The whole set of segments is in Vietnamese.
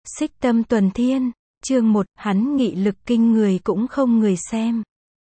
Xích Tâm Tuần Thiên, chương 1, hắn nghị lực kinh người cũng không người xem.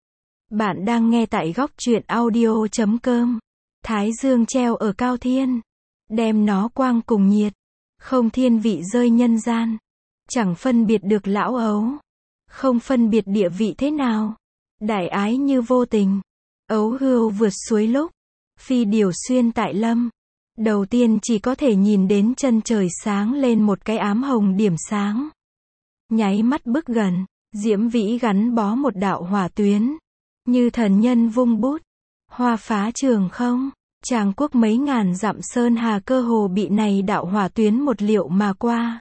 Bạn đang nghe tại góc truyện audio.com. Thái dương treo ở cao thiên, đem nó quang cùng nhiệt, không thiên vị rơi nhân gian, chẳng phân biệt được lão ấu, không phân biệt địa vị thế nào, đại ái như vô tình, ấu hưu vượt suối lúc, phi điều xuyên tại lâm. Đầu tiên chỉ có thể nhìn đến chân trời sáng lên một cái ám hồng điểm sáng. Nháy mắt bước gần, diễm vĩ gắn bó một đạo hỏa tuyến. Như thần nhân vung bút, hoa phá trường không, Tràng Quốc mấy ngàn dặm sơn hà cơ hồ bị này đạo hỏa tuyến một liệu mà qua.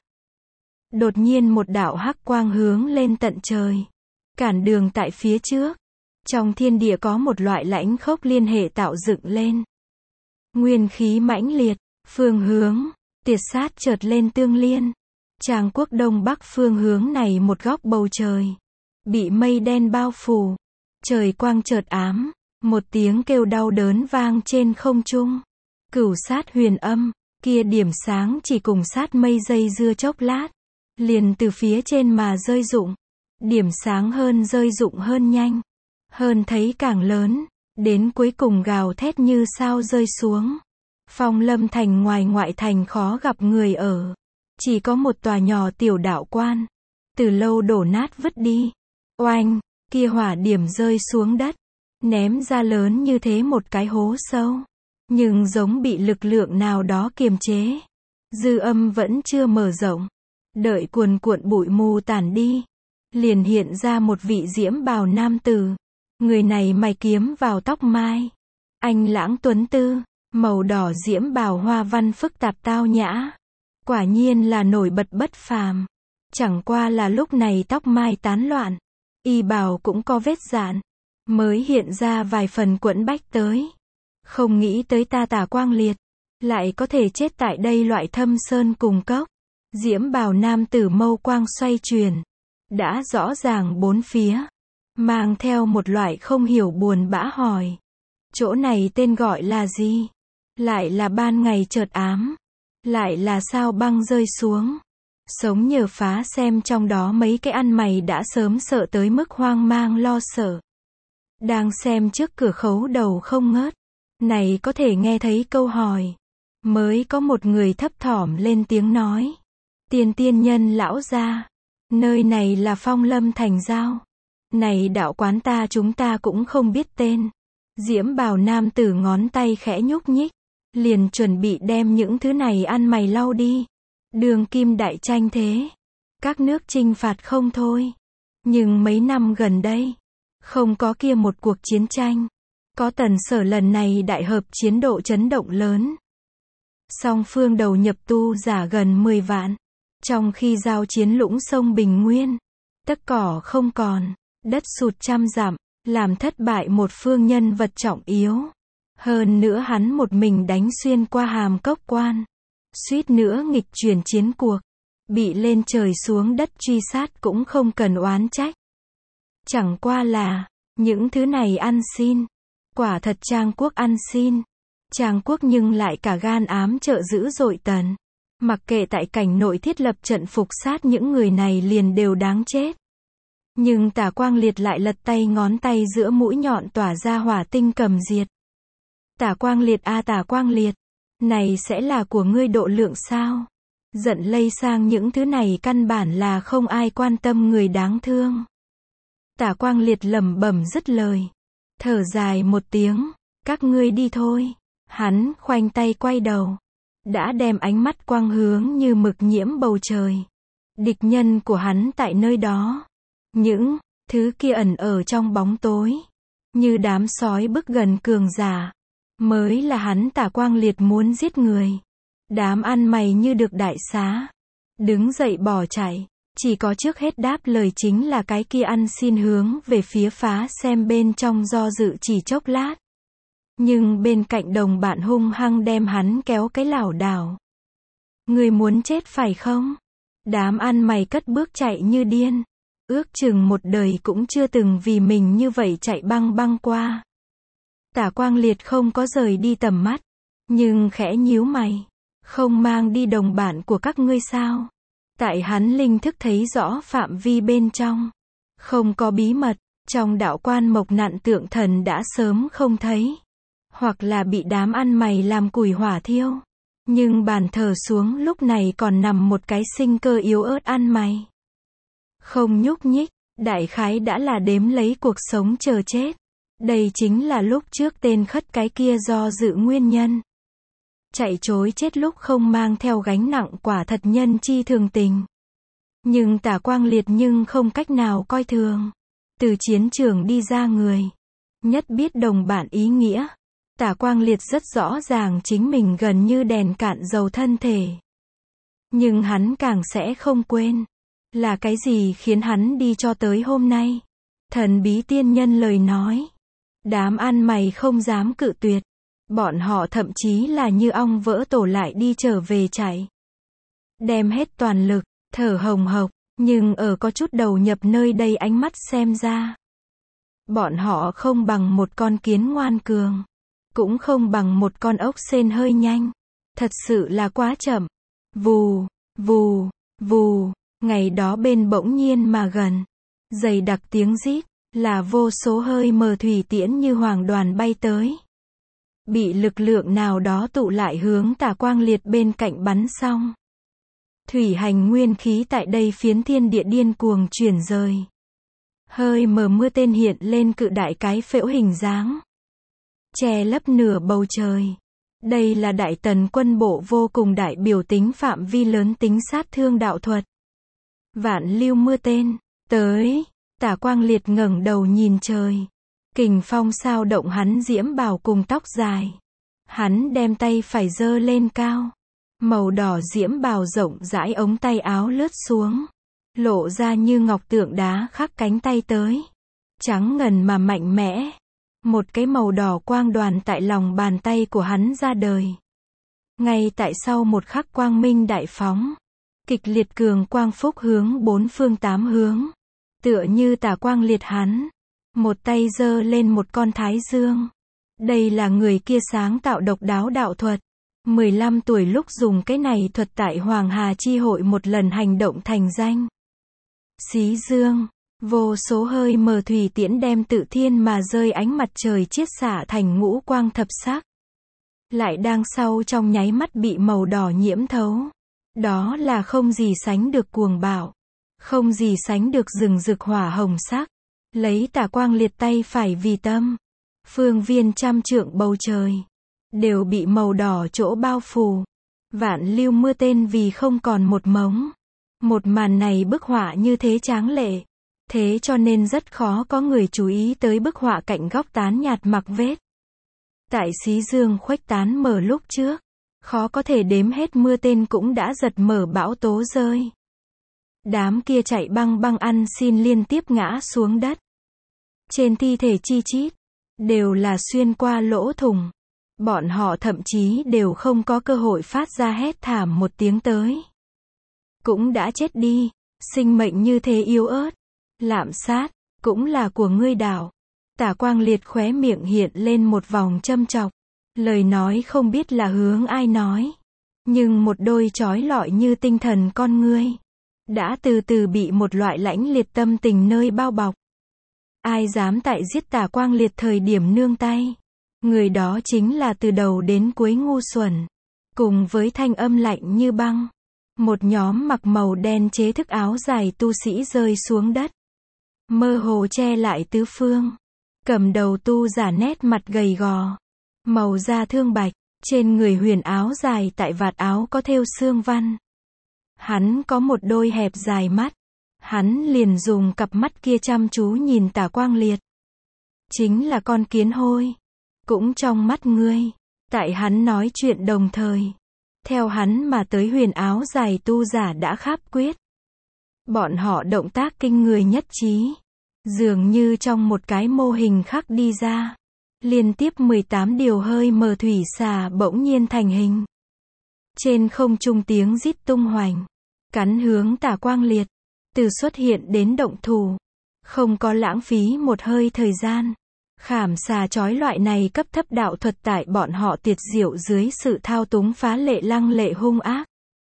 Đột nhiên một đạo hắc quang hướng lên tận trời, cản đường tại phía trước. Trong thiên địa có một loại lãnh khốc liên hệ tạo dựng lên. Nguyên khí mãnh liệt, phương hướng, tiệt sát chợt lên tương liên. Tràng Quốc đông bắc phương hướng này một góc bầu trời, bị mây đen bao phủ. Trời quang chợt ám, một tiếng kêu đau đớn vang trên không trung. Cửu sát huyền âm, kia điểm sáng chỉ cùng sát mây dây dưa chốc lát, liền từ phía trên mà rơi rụng. Điểm sáng hơn rơi rụng hơn nhanh, hơn thấy càng lớn, đến cuối cùng gào thét như sao rơi xuống. Phong Lâm thành ngoài ngoại thành khó gặp người ở, chỉ có một tòa nhỏ tiểu đạo quan, từ lâu đổ nát vứt đi. Oanh, kia hỏa điểm rơi xuống đất, ném ra lớn như thế một cái hố sâu, nhưng giống bị lực lượng nào đó kiềm chế. Dư âm vẫn chưa mở rộng, đợi cuồn cuộn bụi mù tản đi, liền hiện ra một vị diễm bào nam tử. Người này mày kiếm vào tóc mai, anh lãng tuấn tư, màu đỏ diễm bào hoa văn phức tạp tao nhã, quả nhiên là nổi bật bất phàm. Chẳng qua là lúc này tóc mai tán loạn, y bào cũng có vết dạn, mới hiện ra vài phần quẫn bách tới. Không nghĩ tới ta Tả Quang Liệt lại có thể chết tại đây loại thâm sơn cùng cốc. Diễm bào nam tử mâu quang xoay chuyển, đã rõ ràng bốn phía, mang theo một loại không hiểu buồn bã hỏi: chỗ này tên gọi là gì? Lại là ban ngày chợt ám, lại là sao băng rơi xuống. Sống nhờ phá xem trong đó mấy cái ăn mày đã sớm sợ tới mức hoang mang lo sợ. Đang xem trước cửa khấu đầu không ngớt, này có thể nghe thấy câu hỏi. Mới có một người thấp thỏm lên tiếng nói: tiên nhân lão gia, nơi này là Phong Lâm thành giao. Này đạo quán chúng ta cũng không biết tên. Diễm bào nam tử ngón tay khẽ nhúc nhích, liền chuẩn bị đem những thứ này ăn mày lau đi. Đường kim đại tranh thế, các nước chinh phạt không thôi. Nhưng mấy năm gần đây, không có kia một cuộc chiến tranh. Có Tần Sở lần này đại hợp chiến độ chấn động lớn. Song phương đầu nhập tu giả gần 10 vạn. Trong khi giao chiến lũng sông Bình Nguyên, tất cỏ không còn, đất sụt trăm dặm, làm thất bại một phương nhân vật trọng yếu. Hơn nữa hắn một mình đánh xuyên qua Hàm Cốc quan, suýt nữa nghịch chuyển chiến cuộc, bị lên trời xuống đất truy sát cũng không cần oán trách. Chẳng qua là, những thứ này ăn xin, quả thật Tràng Quốc ăn xin. Tràng Quốc nhưng lại cả gan ám trợ dữ dội Tần. Mặc kệ tại cảnh nội thiết lập trận phục sát những người này liền đều đáng chết. Nhưng Tả Quang Liệt lại lật tay ngón tay giữa mũi nhọn tỏa ra hỏa tinh cầm diệt. Tả Quang Liệt Tả Quang Liệt, này sẽ là của ngươi độ lượng sao? Giận lây sang những thứ này căn bản là không ai quan tâm người đáng thương. Tả Quang Liệt lẩm bẩm dứt lời, thở dài một tiếng, các ngươi đi thôi. Hắn khoanh tay quay đầu, đã đem ánh mắt quang hướng như mực nhiễm bầu trời. Địch nhân của hắn tại nơi đó, những thứ kia ẩn ở trong bóng tối, như đám sói bước gần cường giả, mới là hắn Tả Quang Liệt muốn giết người. Đám ăn mày như được đại xá, đứng dậy bỏ chạy. Chỉ có trước hết đáp lời chính là cái kia ăn xin hướng về phía phá xem bên trong do dự chỉ chốc lát. Nhưng bên cạnh đồng bạn hung hăng đem hắn kéo cái lảo đảo. Người muốn chết phải không? Đám ăn mày cất bước chạy như điên. Ước chừng một đời cũng chưa từng vì mình như vậy chạy băng băng qua. Tả Quang Liệt không có rời đi tầm mắt, nhưng khẽ nhíu mày. Không mang đi đồng bạn của các ngươi sao? Tại hắn linh thức thấy rõ phạm vi bên trong. Không có bí mật, trong đạo quan mộc nạn tượng thần đã sớm không thấy. Hoặc là bị đám ăn mày làm củi hỏa thiêu. Nhưng bàn thờ xuống lúc này còn nằm một cái sinh cơ yếu ớt ăn mày. Không nhúc nhích, đại khái đã là đếm lấy cuộc sống chờ chết. Đây chính là lúc trước tên khất cái kia do dự nguyên nhân. Chạy trối chết lúc không mang theo gánh nặng quả thật nhân chi thường tình. Nhưng Tả Quang Liệt nhưng không cách nào coi thường. Từ chiến trường đi ra người. Nhất biết đồng bản ý nghĩa. Tả Quang Liệt rất rõ ràng chính mình gần như đèn cạn dầu thân thể. Nhưng hắn càng sẽ không quên. Là cái gì khiến hắn đi cho tới hôm nay? Thần bí tiên nhân lời nói. Đám ăn mày không dám cự tuyệt. Bọn họ thậm chí là như ong vỡ tổ lại đi trở về chạy. Đem hết toàn lực, thở hồng hộc, nhưng ở có chút đầu nhập nơi đây ánh mắt xem ra. Bọn họ không bằng một con kiến ngoan cường. Cũng không bằng một con ốc sên hơi nhanh. Thật sự là quá chậm. Vù, vù, vù, ngày đó bên bỗng nhiên mà gần. Dày đặc tiếng rít, là vô số hơi mờ thủy tiễn như hoàng đoàn bay tới. Bị lực lượng nào đó tụ lại hướng Tả Quang Liệt bên cạnh bắn xong. Thủy hành nguyên khí tại đây phiến thiên địa điên cuồng chuyển rời. Hơi mờ mưa tên hiện lên cự đại cái phễu hình dáng. Che lấp nửa bầu trời. Đây là đại tần quân bộ vô cùng đại biểu tính phạm vi lớn tính sát thương đạo thuật. Vạn lưu mưa tên, tới. Tả Quang Liệt ngẩng đầu nhìn trời. Kình phong sao động hắn diễm bào cùng tóc dài. Hắn đem tay phải giơ lên cao. Màu đỏ diễm bào rộng rãi ống tay áo lướt xuống. Lộ ra như ngọc tượng đá khắc cánh tay tới. Trắng ngần mà mạnh mẽ. Một cái màu đỏ quang đoàn tại lòng bàn tay của hắn ra đời. Ngay tại sau một khắc quang minh đại phóng. Kịch liệt cường quang phúc hướng bốn phương tám hướng. Tựa như Tả Quang Liệt hắn. Một tay giơ lên một con thái dương. Đây là người kia sáng tạo độc đáo đạo thuật. 15 tuổi lúc dùng cái này thuật tại Hoàng Hà Chi hội một lần hành động thành danh. Xí dương. Vô số hơi mờ thủy tiễn đem tự thiên mà rơi ánh mặt trời chiết xạ thành ngũ quang thập sắc. Lại đang sau trong nháy mắt bị màu đỏ nhiễm thấu. Đó là không gì sánh được cuồng bạo. Không gì sánh được rừng rực hỏa hồng sắc. Lấy Tả Quang Liệt tay phải vì tâm. Phương viên trăm trượng bầu trời. Đều bị màu đỏ chỗ bao phủ. Vạn lưu mưa tên vì không còn một mống. Một màn này bức họa như thế tráng lệ. Thế cho nên rất khó có người chú ý tới bức họa cạnh góc tán nhạt mặc vết. Tại xí dương khuếch tán mở lúc trước. Khó có thể đếm hết mưa tên cũng đã giật mở bão tố rơi. Đám kia chạy băng băng ăn xin liên tiếp ngã xuống đất. Trên thi thể chi chít. Đều là xuyên qua lỗ thủng. Bọn họ thậm chí đều không có cơ hội phát ra hét thảm một tiếng tới. Cũng đã chết đi. Sinh mệnh như thế yếu ớt. Lạm sát. Cũng là của ngươi đạo. Tả Quang Liệt khóe miệng hiện lên một vòng châm chọc. Lời nói không biết là hướng ai nói. Nhưng một đôi chói lọi như tinh thần con ngươi. Đã từ từ bị một loại lãnh liệt tâm tình nơi bao bọc. Ai dám tại giết Tả Quang Liệt thời điểm nương tay. Người đó chính là từ đầu đến cuối ngu xuẩn. Cùng với thanh âm lạnh như băng. Một nhóm mặc màu đen chế thức áo dài tu sĩ rơi xuống đất. Mơ hồ che lại tứ phương. Cầm đầu tu giả nét mặt gầy gò. Màu da thương bạch. Trên người huyền áo dài tại vạt áo có thêu xương văn. Hắn có một đôi hẹp dài mắt. Hắn liền dùng cặp mắt kia chăm chú nhìn Tả Quang Liệt. Chính là con kiến hôi. Cũng trong mắt ngươi. Tại hắn nói chuyện đồng thời. Theo hắn mà tới huyền áo dài tu giả đã kháp quyết. Bọn họ động tác kinh người nhất trí. Dường như trong một cái mô hình khắc đi ra. Liên tiếp 18 điều hơi mờ thủy xà bỗng nhiên thành hình. Trên không trung tiếng rít tung hoành. Cắn hướng Tả Quang Liệt. Từ xuất hiện đến động thủ. Không có lãng phí một hơi thời gian. Khảm xà chói loại này cấp thấp đạo thuật tại bọn họ tiệt diệu dưới sự thao túng phá lệ lăng lệ hung ác.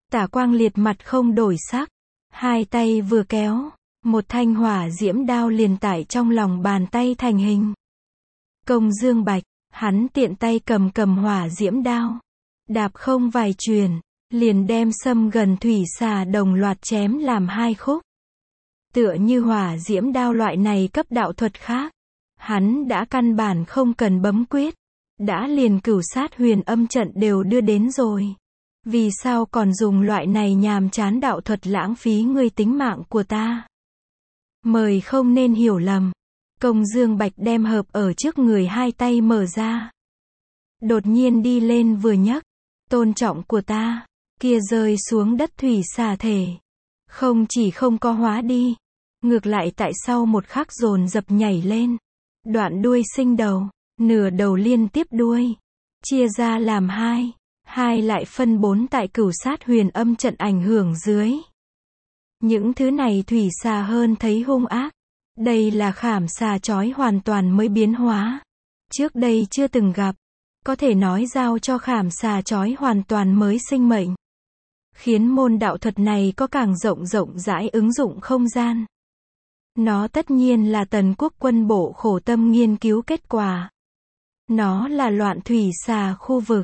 Tả Quang Liệt mặt không đổi sắc, hai tay vừa kéo, một thanh hỏa diễm đao liền tải trong lòng bàn tay thành hình. Công Dương Bạch, hắn tiện tay cầm hỏa diễm đao, đạp không vài chuyền, liền đem xâm gần thủy xà đồng loạt chém làm hai khúc. Tựa như hỏa diễm đao loại này cấp đạo thuật khác, hắn đã căn bản không cần bấm quyết, đã liền cửu sát huyền âm trận đều đưa đến rồi. Vì sao còn dùng loại này nhàm chán đạo thuật lãng phí ngươi tính mạng của ta? Mời không nên hiểu lầm. Công Dương Bạch đem hợp ở trước người hai tay mở ra. Đột nhiên đi lên vừa nhấc. Tôn trọng của ta. Kia rơi xuống đất thủy xà thể. Không chỉ không có hóa đi. Ngược lại tại sau một khắc dồn dập nhảy lên. Đoạn đuôi sinh đầu. Nửa đầu liên tiếp đuôi. Chia ra làm hai. Hai lại phân bốn tại cửu sát huyền âm trận ảnh hưởng dưới. Những thứ này thủy xà hơn thấy hung ác. Đây là khảm xà chói hoàn toàn mới biến hóa. Trước đây chưa từng gặp. Có thể nói giao cho khảm xà chói hoàn toàn mới sinh mệnh. Khiến môn đạo thuật này có càng rộng rãi ứng dụng không gian. Nó tất nhiên là Tần Quốc quân bộ khổ tâm nghiên cứu kết quả. Nó là loạn thủy xà khu vực.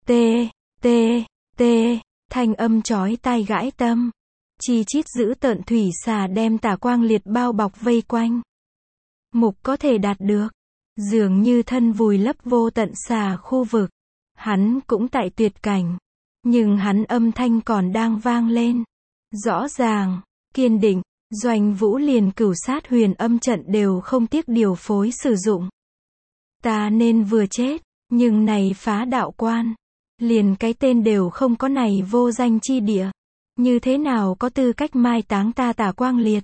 Thanh âm chói tai gãi tâm. Chi chít giữ tợn thủy xà đem Tả Quang Liệt bao bọc vây quanh. Mục có thể đạt được. Dường như thân vùi lấp vô tận xà khu vực. Hắn cũng tại tuyệt cảnh. Nhưng hắn âm thanh còn đang vang lên. Rõ ràng, kiên định, Doanh Vũ liền cửu sát huyền âm trận đều không tiếc điều phối sử dụng. Ta nên vừa chết, nhưng này phá đạo quan. Liền cái tên đều không có này vô danh chi địa. Như thế nào có tư cách mai táng ta Tả Quang Liệt?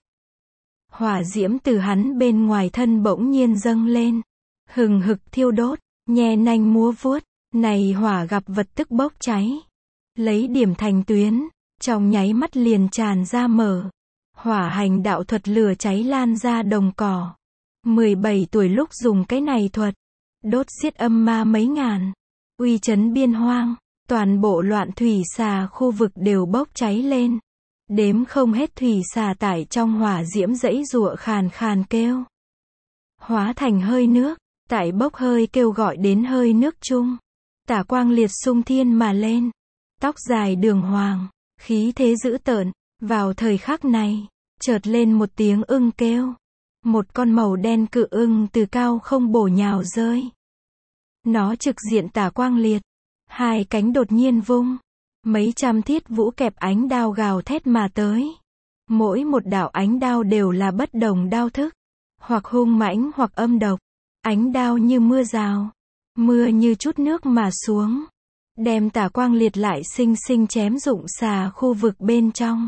Hỏa diễm từ hắn bên ngoài thân bỗng nhiên dâng lên. Hừng hực thiêu đốt, nhe nanh múa vuốt. Này hỏa gặp vật tức bốc cháy. Lấy điểm thành tuyến, trong nháy mắt liền tràn ra mở. Hỏa hành đạo thuật lửa cháy lan ra đồng cỏ. 17 tuổi lúc dùng cái này thuật. Đốt giết âm ma mấy ngàn. Uy chấn biên hoang. Toàn bộ loạn thủy xà khu vực đều bốc cháy lên. Đếm không hết thủy xà tải trong hỏa diễm dãy giụa khàn khàn kêu. Hóa thành hơi nước, tải bốc hơi kêu gọi đến hơi nước chung. Tả Quang Liệt xung thiên mà lên. Tóc dài đường hoàng, khí thế dữ tợn. Vào thời khắc này, chợt lên một tiếng ưng kêu. Một con màu đen cự ưng từ cao không bổ nhào rơi. Nó trực diện Tả Quang Liệt. Hai cánh đột nhiên vung. Mấy trăm thiết vũ kẹp ánh đao gào thét mà tới. Mỗi một đạo ánh đao đều là bất đồng đao thức. Hoặc hung mãnh hoặc âm độc. Ánh đao như mưa rào. Mưa như chút nước mà xuống. Đem Tả Quang Liệt lại xinh xinh chém rụng xà khu vực bên trong.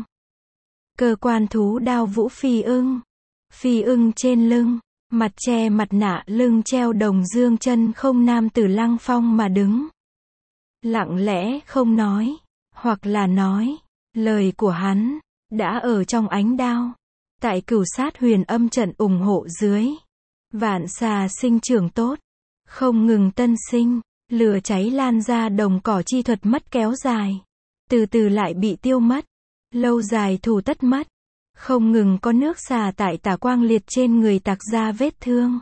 Cơ quan thú đao vũ phi ưng. Phi ưng trên lưng. Mặt che mặt nạ lưng treo đồng dương chân không nam tử lăng phong mà đứng. Lặng lẽ không nói, hoặc là nói, lời của hắn, đã ở trong ánh đao. Tại cửu sát huyền âm trận ủng hộ dưới. Vạn xà sinh trưởng tốt, không ngừng tân sinh, lửa cháy lan ra đồng cỏ chi thuật mất kéo dài. Từ từ lại bị tiêu mất, lâu dài thù tất mất. Không ngừng có nước xà tại Tả Quang Liệt trên người tạc ra vết thương.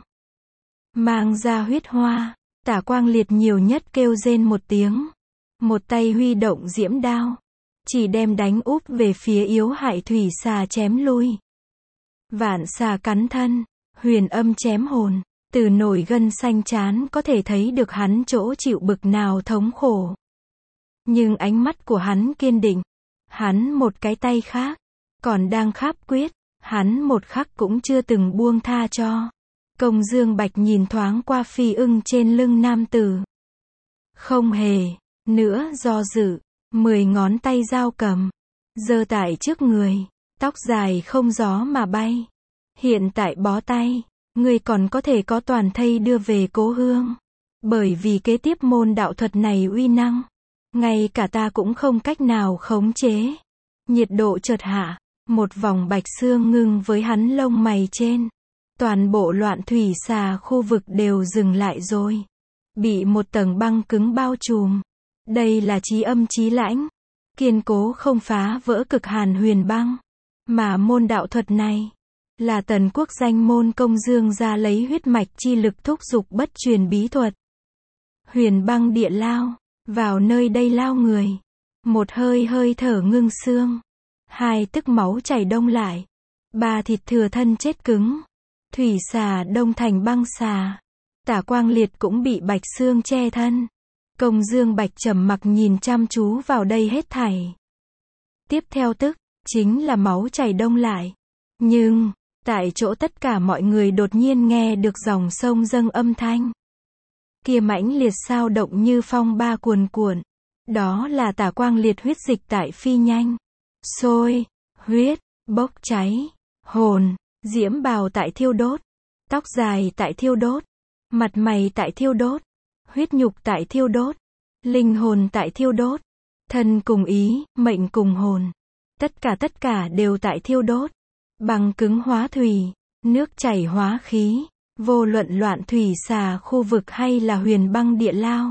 Mang ra huyết hoa, Tả Quang Liệt nhiều nhất kêu rên một tiếng. Một tay huy động diễm đao. Chỉ đem đánh úp về phía yếu hại thủy xà chém lui. Vạn xà cắn thân, huyền âm chém hồn. Từ nổi gân xanh trán có thể thấy được hắn chỗ chịu bực nào thống khổ. Nhưng ánh mắt của hắn kiên định. Hắn một cái tay khác. Còn đang kháp quyết. Hắn một khắc cũng chưa từng buông tha cho. Công Dương Bạch nhìn thoáng qua phi ưng trên lưng nam tử. Không hề nữa do dự. 10 ngón tay dao cầm. Giơ tại trước người. Tóc dài không gió mà bay. Hiện tại bó tay. Ngươi còn có thể có toàn thây đưa về cố hương. Bởi vì kế tiếp môn đạo thuật này uy năng. Ngay cả ta cũng không cách nào khống chế. Nhiệt độ chợt hạ. Một vòng bạch xương ngưng với hắn lông mày trên. Toàn bộ loạn thủy xà khu vực đều dừng lại rồi. Bị một tầng băng cứng bao trùm. Đây là chí âm chí lãnh. kiên cố không phá vỡ cực hàn huyền băng. Mà môn đạo thuật này, là tần quốc danh môn công dương ra lấy huyết mạch chi lực thúc dục bất truyền bí thuật. Huyền băng địa lao, vào nơi đây lao người. Một hơi hơi thở ngưng xương. Hai tức máu chảy đông lại. Ba thịt thừa thân chết cứng. Thủy xà đông thành băng xà. Tả Quang Liệt cũng bị bạch xương che thân. Công Dương Bạch trầm mặc nhìn chăm chú vào đây hết thảy. Tiếp theo tức, chính là máu chảy đông lại. Nhưng, tại chỗ tất cả mọi người đột nhiên nghe được dòng sông dâng âm thanh. Kia mãnh liệt sao động như phong ba cuồn cuộn. Đó là Tả Quang Liệt huyết dịch tại phi nhanh. Sôi, huyết, bốc cháy, hồn, diễm bào tại thiêu đốt. Tóc dài tại thiêu đốt. Mặt mày tại thiêu đốt. Huyết nhục tại thiêu đốt. Linh hồn tại thiêu đốt. Thân cùng ý, mệnh cùng hồn. Tất cả đều tại thiêu đốt. Băng cứng hóa thủy, nước chảy hóa khí, vô luận loạn thủy xà khu vực hay là huyền băng địa lao.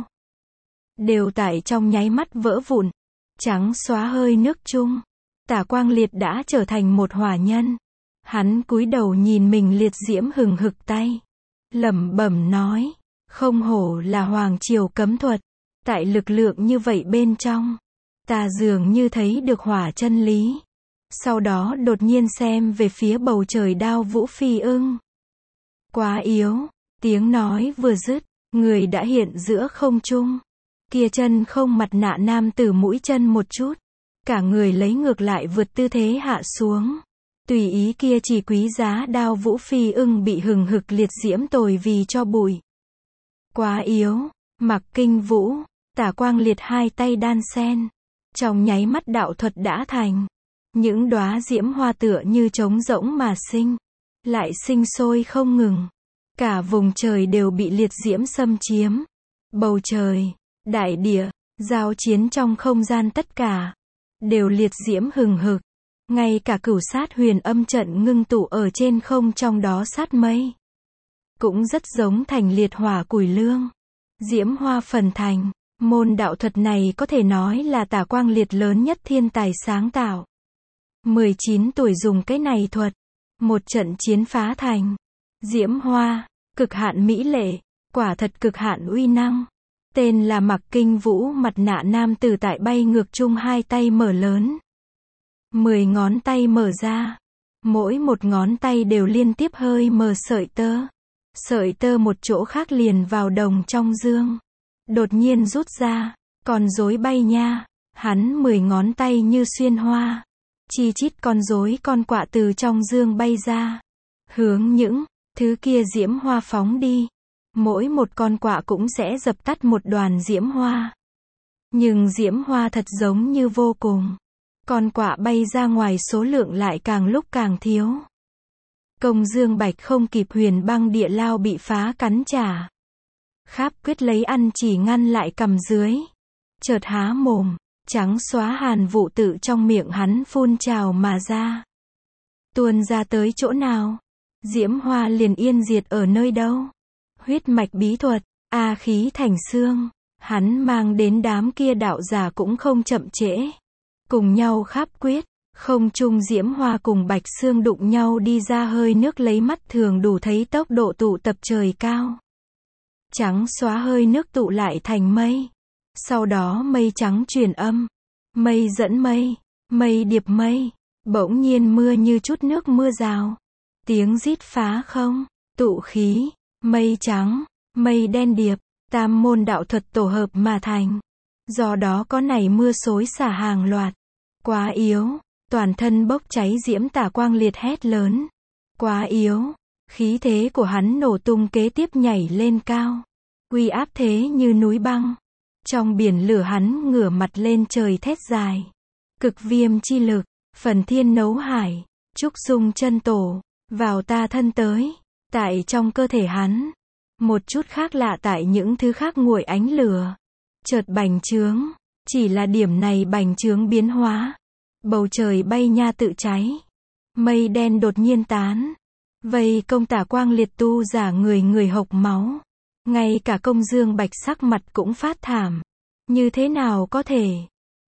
Đều tại trong nháy mắt vỡ vụn, trắng xóa hơi nước chung. Tả Quang Liệt đã trở thành một hỏa nhân. Hắn cúi đầu nhìn mình liệt diễm hừng hực tay. Lẩm bẩm nói, không hổ là hoàng triều cấm thuật. Tại lực lượng như vậy bên trong, ta dường như thấy được hỏa chân lý. Sau đó đột nhiên xem về phía bầu trời Đao Vũ Phi Ưng. Quá yếu, tiếng nói vừa dứt, người đã hiện giữa không trung. Kia chân không mặt nạ nam tử mũi chân một chút. Cả người lấy ngược lại vượt tư thế hạ xuống. Tùy ý kia chỉ quý giá Đao Vũ Phi Ưng bị hừng hực liệt diễm tồi vì cho bụi. Quá yếu, Mặc Kinh Vũ, Tả Quang Liệt hai tay đan sen. Trong nháy mắt đạo thuật đã thành. Những đóa diễm hoa tựa như trống rỗng mà sinh. Lại sinh sôi không ngừng. Cả vùng trời đều bị liệt diễm xâm chiếm. Bầu trời, đại địa, giao chiến trong không gian tất cả. Đều liệt diễm hừng hực. Ngay cả cửu sát huyền âm trận ngưng tụ ở trên không trong đó sát mây. Cũng rất giống thành liệt hỏa củi lương. Diễm hoa phần thành. Môn đạo thuật này có thể nói là Tả Quang Liệt lớn nhất thiên tài sáng tạo. 19 tuổi dùng cái này thuật. Một trận chiến phá thành. Diễm hoa, cực hạn mỹ lệ, quả thật cực hạn uy năng. Tên là Mặc Kinh Vũ mặt nạ nam tử tại bay ngược chung hai tay mở lớn. 10 ngón tay mở ra. Mỗi một ngón tay đều liên tiếp hơi mở sợi tơ. Sợi tơ một chỗ khác liền vào đồng trong dương. Đột nhiên rút ra. Con rối bay nha. Hắn 10 ngón tay như xuyên hoa. Chi chít con rối con quạ từ trong dương bay ra. Hướng những thứ kia diễm hoa phóng đi. Mỗi một con quạ cũng sẽ dập tắt một đoàn diễm hoa. Nhưng diễm hoa thật giống như vô cùng. Con quạ bay ra ngoài số lượng lại càng lúc càng thiếu. Công Dương Bạch không kịp huyền băng địa lao bị phá cắn trả. Kháp quyết lấy ăn chỉ ngăn lại cầm dưới. Chợt há mồm, trắng xóa hàn vụ tự trong miệng hắn phun trào mà ra. Tuôn ra tới chỗ nào? Diễm hoa liền yên diệt ở nơi đâu? Huyết mạch bí thuật, A khí thành xương. Hắn mang đến đám kia đạo giả cũng không chậm trễ. Cùng nhau kháp quyết, không trung diễm hoa cùng bạch xương đụng nhau đi ra hơi nước lấy mắt thường đủ thấy tốc độ tụ tập trời cao. Trắng xóa hơi nước tụ lại thành mây. Sau đó mây trắng truyền âm. Mây dẫn mây, mây điệp mây. Bỗng nhiên mưa như chút nước mưa rào. Tiếng rít phá không, tụ khí, mây trắng, mây đen điệp, tam môn đạo thuật tổ hợp mà thành. Do đó có nảy mưa xối xả hàng loạt. Quá yếu, toàn thân bốc cháy diễm Tả Quang Liệt hét lớn. Quá yếu, khí thế của hắn nổ tung kế tiếp nhảy lên cao. Uy áp thế như núi băng. Trong biển lửa hắn ngửa mặt lên trời thét dài. Cực viêm chi lực, phần thiên nấu hải, trúc dung chân tổ, vào ta thân tới. Tại trong cơ thể hắn, một chút khác lạ tại những thứ khác nguội ánh lửa. Chợt bành trướng, chỉ là điểm này bành trướng biến hóa. Bầu trời bay nha tự cháy. Mây đen đột nhiên tán. Vây công Tả Quang Liệt tu giả người hộc máu. Ngay cả Công Dương Bạch sắc mặt cũng phát thảm. Như thế nào có thể?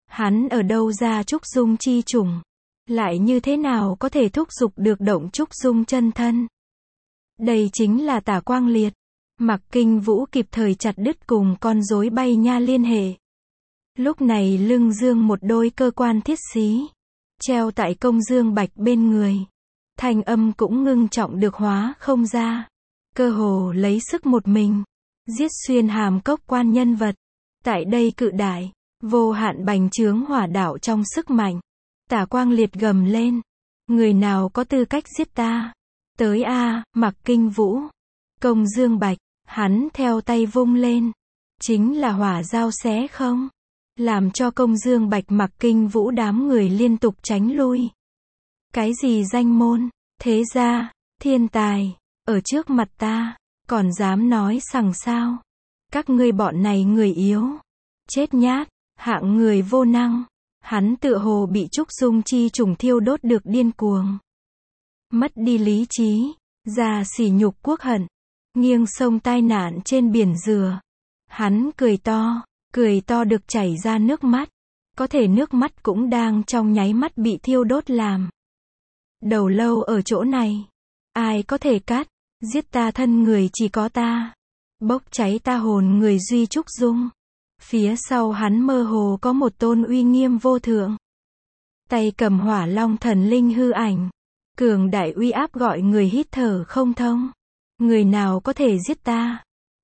Hắn ở đâu ra trúc dung chi trùng? Lại như thế nào có thể thúc giục được động trúc dung chân thân? Đây chính là Tả Quang Liệt. Mặc Kinh Vũ kịp thời chặt đứt cùng con rối bay nha liên hệ. Lúc này lưng dương một đôi cơ quan thiết xí, treo tại Công Dương Bạch bên người. Thanh âm cũng ngưng trọng được hóa không ra. Cơ hồ lấy sức một mình, giết xuyên hàm cốc quan nhân vật. Tại đây cự đại, vô hạn bành trướng hỏa đạo trong sức mạnh. Tả Quang Liệt gầm lên. Người nào có tư cách giết ta? Tới a, Mặc Kinh Vũ. Công Dương Bạch, hắn theo tay vung lên. Chính là hỏa dao xé không? Làm cho Công Dương Bạch Mặc Kinh Vũ đám người liên tục tránh lui. Cái gì danh môn, thế gia, thiên tài, ở trước mặt ta, còn dám nói sằng sao? Các ngươi bọn này người yếu, chết nhát, hạng người vô năng. Hắn tựa hồ bị trúc dung chi trùng thiêu đốt được điên cuồng. Mất đi lý trí, già sỉ nhục quốc hận, nghiêng sông tai nạn trên biển dừa. Hắn cười to được chảy ra nước mắt. Có thể nước mắt cũng đang trong nháy mắt bị thiêu đốt làm. Đầu lâu ở chỗ này, ai có thể cắt, giết ta thân người chỉ có ta. Bốc cháy ta hồn người duy trúc dung. Phía sau hắn mơ hồ có một tôn uy nghiêm vô thượng. Tay cầm hỏa long thần linh hư ảnh. Cường đại uy áp gọi người hít thở không thông. Người nào có thể giết ta?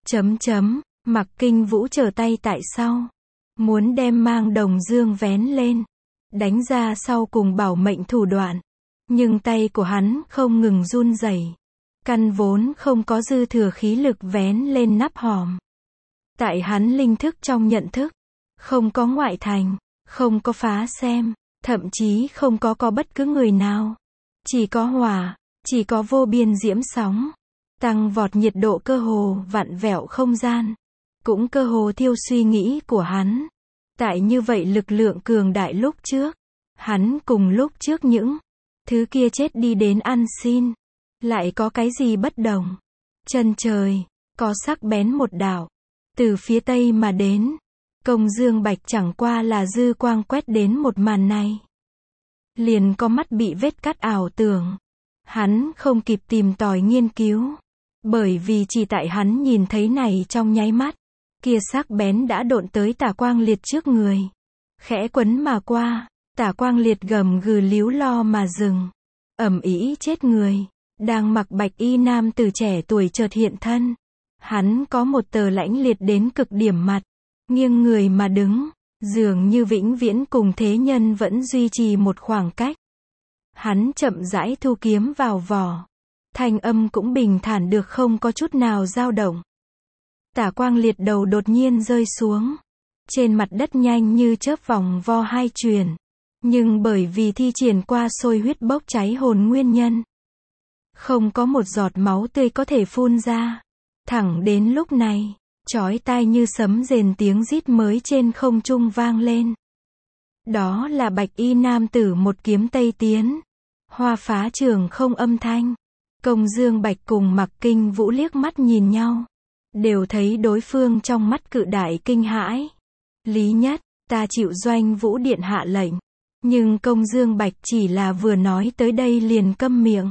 Mặc Kinh Vũ trở tay tại sau. Muốn đem mang đồng dương vén lên. Đánh ra sau cùng bảo mệnh thủ đoạn. Nhưng tay của hắn không ngừng run rẩy. Căn vốn không có dư thừa khí lực vén lên nắp hòm. Tại hắn linh thức trong nhận thức, không có ngoại thành, không có phá xem, thậm chí không có bất cứ người nào. Chỉ có hỏa, chỉ có vô biên diễm sóng, tăng vọt nhiệt độ cơ hồ vặn vẹo không gian, cũng cơ hồ thiêu suy nghĩ của hắn. Tại như vậy lực lượng cường đại lúc trước, hắn cùng lúc trước những thứ kia chết đi đến ăn xin, lại có cái gì bất đồng? Chân trời, có sắc bén một đạo. Từ phía tây mà đến, Công Dương Bạch chẳng qua là dư quang quét đến một màn này. Liền có mắt bị vết cắt ảo tưởng. Hắn không kịp tìm tòi nghiên cứu. Bởi vì chỉ tại hắn nhìn thấy này trong nháy mắt, kia sắc bén đã độn tới Tả Quang Liệt trước người. Khẽ quấn mà qua, Tả Quang Liệt gầm gừ líu lo mà dừng. Ầm ĩ chết người, đang mặc bạch y nam tử trẻ tuổi chợt hiện thân. Hắn có một tờ lãnh liệt đến cực điểm mặt, nghiêng người mà đứng, dường như vĩnh viễn cùng thế nhân vẫn duy trì một khoảng cách. Hắn chậm rãi thu kiếm vào vỏ, thanh âm cũng bình thản được không có chút nào dao động. Tả Quang Liệt đầu đột nhiên rơi xuống, trên mặt đất nhanh như chớp vòng vo hai chuyển, nhưng bởi vì thi triển qua sôi huyết bốc cháy hồn nguyên nhân, không có một giọt máu tươi có thể phun ra. Thẳng đến lúc này, chói tai như sấm rền tiếng rít mới trên không trung vang lên. Đó là bạch y nam tử một kiếm tây tiến. Hoa phá trường không âm thanh. Công Dương Bạch cùng Mặc Kinh Vũ liếc mắt nhìn nhau. Đều thấy đối phương trong mắt cự đại kinh hãi. Lý Nhất, ta chịu Doanh Vũ Điện hạ lệnh. Nhưng Công Dương Bạch chỉ là vừa nói tới đây liền câm miệng.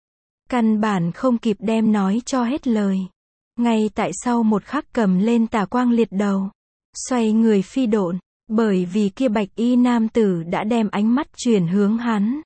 Căn bản không kịp đem nói cho hết lời. Ngay tại sau một khắc cầm lên Tả Quang Liệt đầu, xoay người phi độn, bởi vì kia bạch y nam tử đã đem ánh mắt chuyển hướng hắn.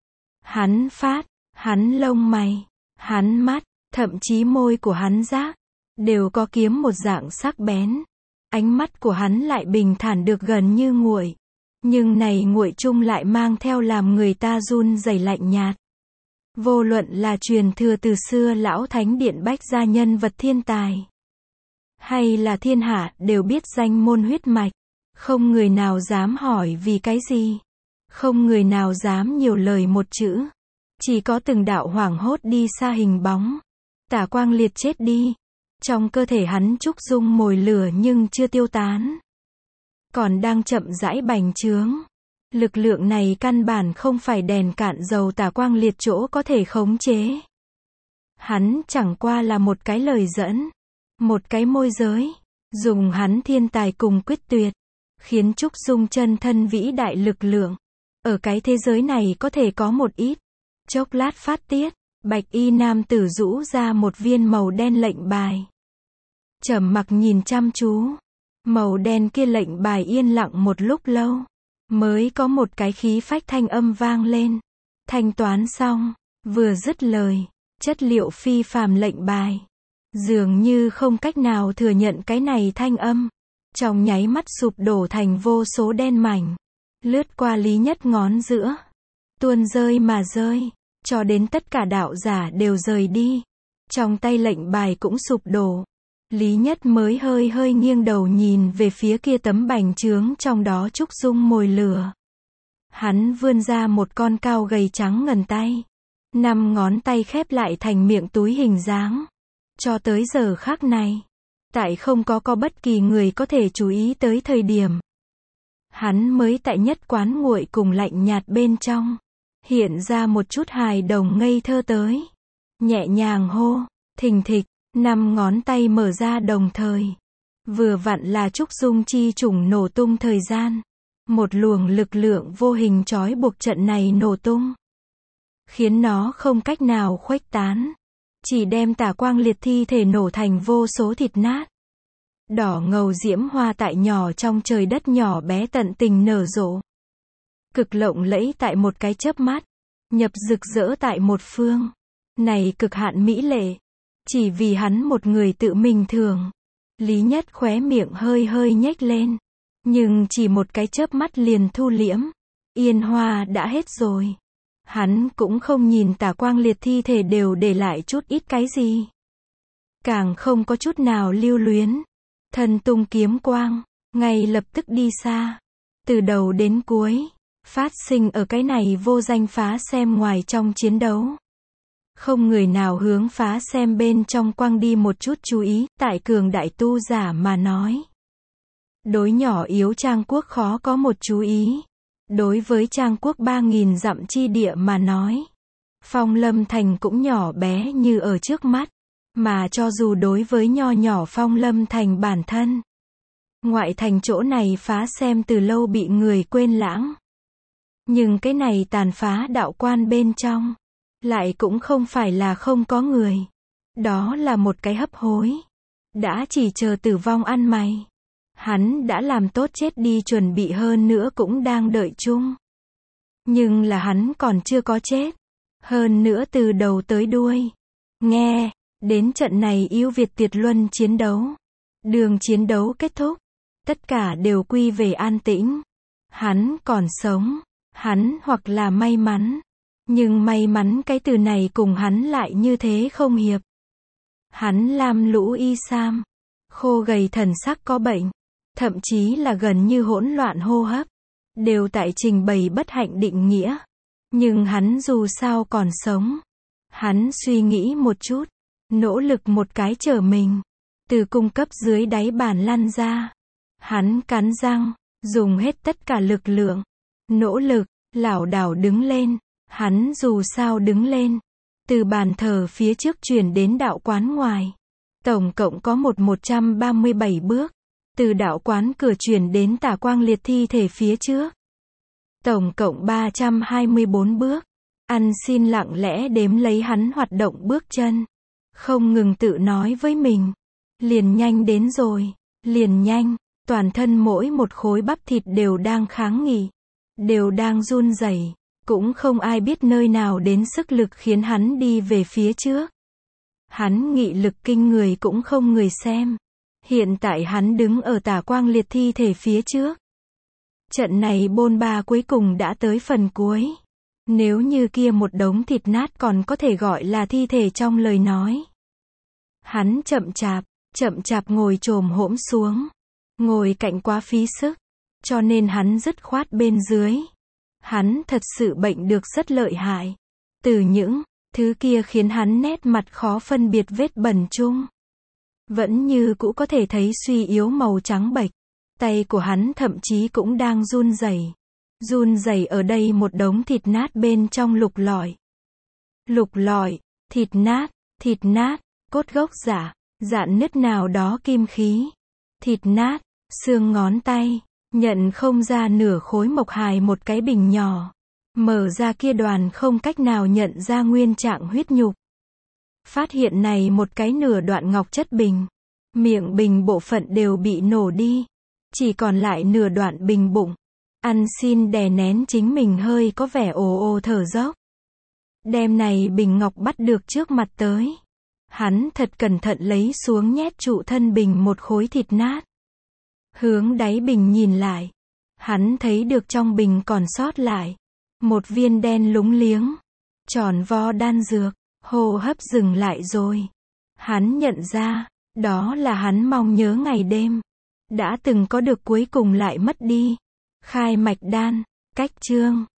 Hắn lông mày, hắn mắt, thậm chí môi của hắn giác, đều có kiếm một dạng sắc bén. Ánh mắt của hắn lại bình thản được gần như nguội, nhưng này nguội chung lại mang theo làm người ta run rẩy lạnh nhạt. Vô luận là truyền thừa từ xưa lão thánh điện bách gia nhân vật thiên tài, hay là thiên hạ đều biết danh môn huyết mạch, không người nào dám hỏi vì cái gì, không người nào dám nhiều lời một chữ, chỉ có từng đạo hoảng hốt đi xa hình bóng. Tả Quang Liệt chết đi, trong cơ thể hắn trúc dung mồi lửa nhưng chưa tiêu tán, còn đang chậm rãi bành trướng. Lực lượng này căn bản không phải đèn cạn dầu Tả Quang Liệt chỗ có thể khống chế. Hắn chẳng qua là một cái lời dẫn, một cái môi giới, dùng hắn thiên tài cùng quyết tuyệt, khiến Trúc Dung chân thân vĩ đại lực lượng. Ở cái thế giới này có thể có một ít. Chốc lát phát tiết, bạch y nam tử rũ ra một viên màu đen lệnh bài. Trầm mặc nhìn chăm chú. Màu đen kia lệnh bài yên lặng một lúc lâu. Mới có một cái khí phách thanh âm vang lên. Thanh toán xong, vừa dứt lời, chất liệu phi phàm lệnh bài. Dường như không cách nào thừa nhận cái này thanh âm. Trong nháy mắt sụp đổ thành vô số đen mảnh. Lướt qua Lý Nhất ngón giữa. Tuôn rơi mà rơi. Cho đến tất cả đạo giả đều rời đi. Trong tay lệnh bài cũng sụp đổ. Lý Nhất mới hơi hơi nghiêng đầu nhìn về phía kia tấm bành trướng trong đó Trúc Dung mồi lửa. Hắn vươn ra một con cao gầy trắng ngần tay. 5 ngón tay khép lại thành miệng túi hình dáng. Cho tới giờ khắc này, tại không có bất kỳ người có thể chú ý tới thời điểm. Hắn mới tại nhất quán nguội cùng lạnh nhạt bên trong. Hiện ra một chút hài đồng ngây thơ tới. Nhẹ nhàng hô, thình thịch, 5 ngón tay mở ra đồng thời. Vừa vặn là Trúc Dung chi chủng nổ tung thời gian. Một luồng lực lượng vô hình trói buộc trận này nổ tung. Khiến nó không cách nào khuếch tán. Chỉ đem Tả Quang Liệt thi thể nổ thành vô số thịt nát. Đỏ ngầu diễm hoa tại nhỏ trong trời đất nhỏ bé tận tình nở rộ. Cực lộng lẫy tại một cái chớp mắt. Nhập rực rỡ tại một phương. Này cực hạn mỹ lệ. Chỉ vì hắn một người tự mình thường. Lý Nhất khóe miệng hơi hơi nhếch lên. Nhưng chỉ một cái chớp mắt liền thu liễm. Yên hoa đã hết rồi. Hắn cũng không nhìn Tả Quang Liệt thi thể đều để lại chút ít cái gì. Càng không có chút nào lưu luyến. Thân tung kiếm quang, ngay lập tức đi xa. Từ đầu đến cuối, phát sinh ở cái này vô danh phá xem ngoài trong chiến đấu. Không người nào hướng phá xem bên trong quang đi một chút chú ý, tại cường đại tu giả mà nói. Đối nhỏ yếu Trang Quốc khó có một chú ý. Đối với Trang Quốc 3.000 dặm chi địa mà nói. Phong Lâm Thành cũng nhỏ bé như ở trước mắt. Mà cho dù đối với nho nhỏ Phong Lâm Thành bản thân. Ngoại thành chỗ này phá xem từ lâu bị người quên lãng. Nhưng cái này tàn phá đạo quan bên trong. Lại cũng không phải là không có người. Đó là một cái hấp hối. Đã chỉ chờ tử vong ăn mày. Hắn đã làm tốt chết đi chuẩn bị hơn nữa cũng đang đợi chung. Nhưng là hắn còn chưa có chết. Hơn nữa từ đầu tới đuôi. Nghe, đến trận này yêu Việt Tiệt Luân chiến đấu. Đường chiến đấu kết thúc. Tất cả đều quy về an tĩnh. Hắn còn sống. Hắn hoặc là may mắn. Nhưng may mắn cái từ này cùng hắn lại như thế không hiệp. Hắn lam lũ y sam. Khô gầy thần sắc có bệnh. Thậm chí là gần như hỗn loạn hô hấp. Đều tại trình bày bất hạnh định nghĩa. Nhưng hắn dù sao còn sống. Hắn suy nghĩ một chút. Nỗ lực một cái trở mình. Từ cung cấp dưới đáy bàn lăn ra. Hắn cắn răng. Dùng hết tất cả lực lượng. Nỗ lực. Lảo đảo đứng lên. Hắn dù sao đứng lên. Từ bàn thờ phía trước chuyển đến đạo quán ngoài. Tổng cộng có 137 bước. Từ đạo quán cửa chuyển đến Tả Quang Liệt thi thể phía trước. Tổng cộng 324 bước. Ăn xin lặng lẽ đếm lấy hắn hoạt động bước chân. Không ngừng tự nói với mình. Liền nhanh đến rồi. Liền nhanh. Toàn thân mỗi một khối bắp thịt đều đang kháng nghị. Đều đang run rẩy. Cũng không ai biết nơi nào đến sức lực khiến hắn đi về phía trước. Hắn nghị lực kinh người cũng không người xem. Hiện tại hắn đứng ở Tả Quang Liệt thi thể phía trước. Trận này bôn ba cuối cùng đã tới phần cuối. Nếu như kia một đống thịt nát còn có thể gọi là thi thể trong lời nói. Hắn chậm chạp ngồi chồm hổm xuống. Ngồi cạnh quá phí sức. Cho nên hắn dứt khoát bên dưới. Hắn thật sự bệnh được rất lợi hại. Từ những thứ kia khiến hắn nét mặt khó phân biệt vết bẩn chung. Vẫn như cũ có thể thấy suy yếu màu trắng bệch. Tay của hắn thậm chí cũng đang run rẩy. Run rẩy ở đây một đống thịt nát bên trong lục lọi. Lục lọi, thịt nát, cốt gốc giả, dạn nứt nào đó kim khí. Thịt nát, xương ngón tay, Nhận không ra nửa khối mộc hài một cái bình nhỏ. Mở ra kia đoàn không cách nào nhận ra nguyên trạng huyết nhục. Phát hiện này một cái nửa đoạn ngọc chất bình. Miệng bình bộ phận đều bị nổ đi. Chỉ còn lại nửa đoạn bình bụng. Ăn xin đè nén chính mình hơi có vẻ ồ ồ thở dốc. Đem này bình ngọc bắt được trước mặt tới. Hắn thật cẩn thận lấy xuống nhét trụ thân bình một khối thịt nát. Hướng đáy bình nhìn lại. Hắn thấy được trong bình còn sót lại. Một viên đen lúng liếng. Tròn vo đan dược. Hô hấp dừng lại rồi. Hắn nhận ra, đó là hắn mong nhớ ngày đêm. Đã từng có được cuối cùng lại mất đi. Khai mạch đan, cách chương.